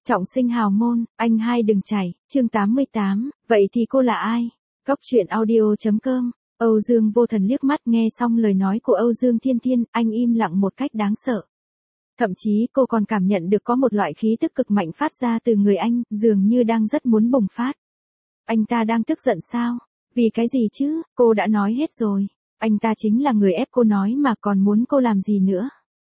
Trọng sinh hào môn, anh hai đừng chảy, chương 88, vậy thì cô là ai? Góc truyện audio.com. Âu Dương Vô Thần liếc mắt nghe xong lời nói của Âu Dương Thiên Thiên, anh im lặng một cách đáng sợ. Thậm chí cô còn cảm nhận được có một loại khí tức cực mạnh phát ra từ người anh, dường như đang rất muốn bùng phát. Anh ta đang tức giận sao? Vì cái gì chứ, cô đã nói hết rồi. Anh ta chính là người ép cô nói mà còn muốn cô làm gì nữa.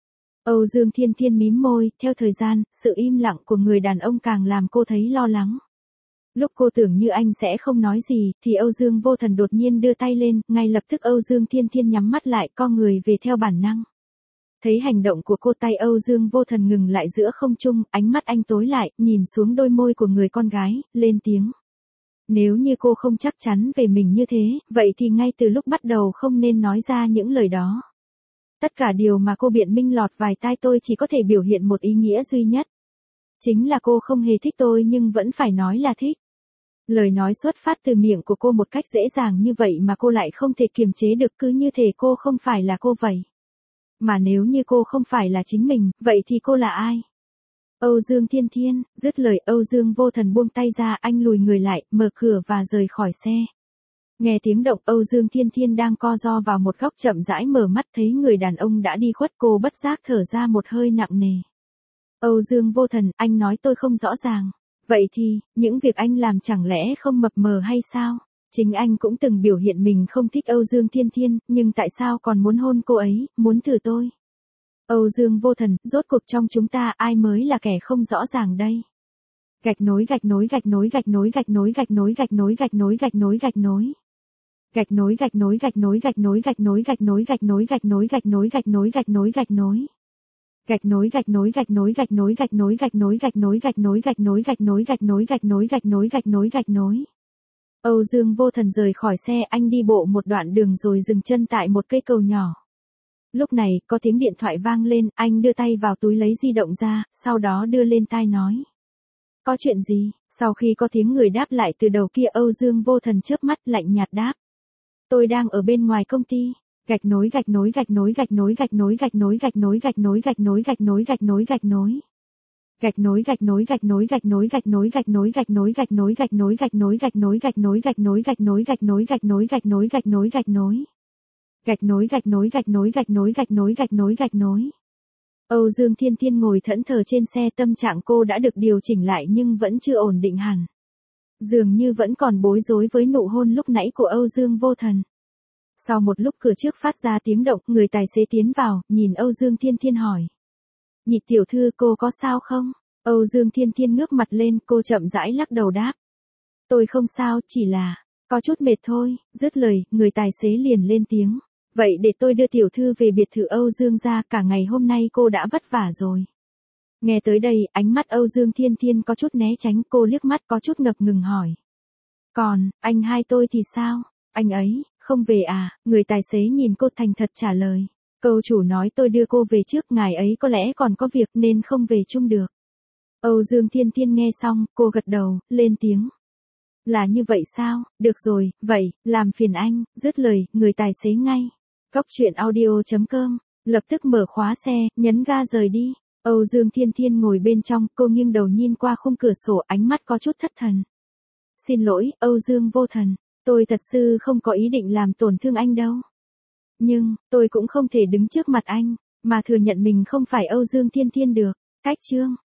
Âu Dương Thiên Thiên mím môi, theo thời gian, sự im lặng của người đàn ông càng làm cô thấy lo lắng. Lúc cô tưởng như anh sẽ không nói gì, thì Âu Dương Vô Thần đột nhiên đưa tay lên, ngay lập tức Âu Dương Thiên Thiên nhắm mắt lại, co người về theo bản năng. Thấy hành động của cô, tay Âu Dương Vô Thần ngừng lại giữa không trung, ánh mắt anh tối lại, nhìn xuống đôi môi của người con gái, lên tiếng. Nếu như cô không chắc chắn về mình như thế, vậy thì ngay từ lúc bắt đầu không nên nói ra những lời đó. Tất cả điều mà cô biện minh lọt vài tai tôi chỉ có thể biểu hiện một ý nghĩa duy nhất. Chính là cô không hề thích tôi nhưng vẫn phải nói là thích. Lời nói xuất phát từ miệng của cô một cách dễ dàng như vậy mà cô lại không thể kiềm chế được, cứ như thể cô không phải là cô vậy. Mà nếu như cô không phải là chính mình, vậy thì cô là ai? Âu Dương Thiên Thiên, dứt lời Âu Dương Vô Thần buông tay ra, anh lùi người lại, mở cửa và rời khỏi xe. Nghe tiếng động, Âu Dương Thiên Thiên đang co ro vào một góc chậm rãi mở mắt, thấy người đàn ông đã đi khuất, cô bất giác thở ra một hơi nặng nề. Âu Dương Vô Thần, anh nói tôi không rõ ràng. Vậy thì, những việc anh làm chẳng lẽ không mập mờ hay sao? Chính anh cũng từng biểu hiện mình không thích Âu Dương Thiên Thiên, nhưng tại sao còn muốn hôn cô ấy, muốn thử tôi? Âu Dương Vô Thần, rốt cuộc trong chúng ta ai mới là kẻ không rõ ràng đây? Gạch nối gạch nối gạch nối gạch nối gạch nối gạch nối gạch nối gạch nối gạch nối gạch nối. Gạch nối gạch nối gạch nối gạch nối gạch nối gạch nối gạch nối gạch nối gạch nối gạch nối gạch nối gạch nối. Gạch nối gạch nối gạch nối gạch nối gạch nối gạch nối gạch nối gạch nối gạch nối gạch nối gạch nối gạch nối gạch nối gạch nối gạch nối. Âu Dương Vô Thần rời khỏi xe, anh đi bộ một đoạn đường rồi dừng chân tại một cây cầu nhỏ. Lúc này, có tiếng điện thoại vang lên, anh đưa tay vào túi lấy di động ra, sau đó đưa lên tai nói. Có chuyện gì? Sau khi có tiếng người đáp lại từ đầu kia, Âu Dương Vô Thần chớp mắt lạnh nhạt đáp. Tôi đang ở bên ngoài công ty. Gạch nối gạch nối gạch nối gạch nối gạch nối gạch nối gạch nối gạch nối gạch nối gạch nối gạch nối gạch nối. Gạch nối gạch nối gạch nối gạch nối gạch nối gạch nối gạch nối gạch nối gạch nối gạch nối gạch nối gạch nối gạch nối gạch nối gạch nối gạch nối gạch nối gạch nối gạch nối. Gạch nối gạch nối gạch nối gạch nối gạch nối gạch nối gạch nối. Âu Dương Thiên Thiên ngồi thẫn thờ trên xe, tâm trạng cô đã được điều chỉnh lại nhưng vẫn chưa ổn định hẳn. Dường như vẫn còn bối rối với nụ hôn lúc nãy của Âu Dương Vô Thần. Sau một lúc cửa trước phát ra tiếng động, người tài xế tiến vào, nhìn Âu Dương Thiên Thiên hỏi. Nhị tiểu thư, cô có sao không? Âu Dương Thiên Thiên ngước mặt lên, cô chậm rãi lắc đầu đáp. Tôi không sao, chỉ là, có chút mệt thôi. Dứt lời, người tài xế liền lên tiếng. Vậy để tôi đưa tiểu thư về biệt thự Âu Dương ra, cả ngày hôm nay cô đã vất vả rồi. Nghe tới đây, ánh mắt Âu Dương Thiên Thiên có chút né tránh, cô liếc mắt có chút ngập ngừng hỏi. Còn, anh hai tôi thì sao? Anh ấy, không về à? Người tài xế nhìn cô thành thật trả lời. Cô chủ nói tôi đưa cô về trước, ngài ấy có lẽ còn có việc nên không về chung được. Âu Dương Thiên Thiên nghe xong, cô gật đầu, lên tiếng. Là như vậy sao? Được rồi, vậy, làm phiền anh. Dứt lời, người tài xế ngay. Góc truyện audio.com, lập tức mở khóa xe, nhấn ga rời đi. Âu Dương Thiên Thiên ngồi bên trong, cô nghiêng đầu nhìn qua khung cửa sổ, ánh mắt có chút thất thần. Xin lỗi, Âu Dương Vô Thần, tôi thật sự không có ý định làm tổn thương anh đâu. Nhưng, tôi cũng không thể đứng trước mặt anh, mà thừa nhận mình không phải Âu Dương Thiên Thiên được. Cách chương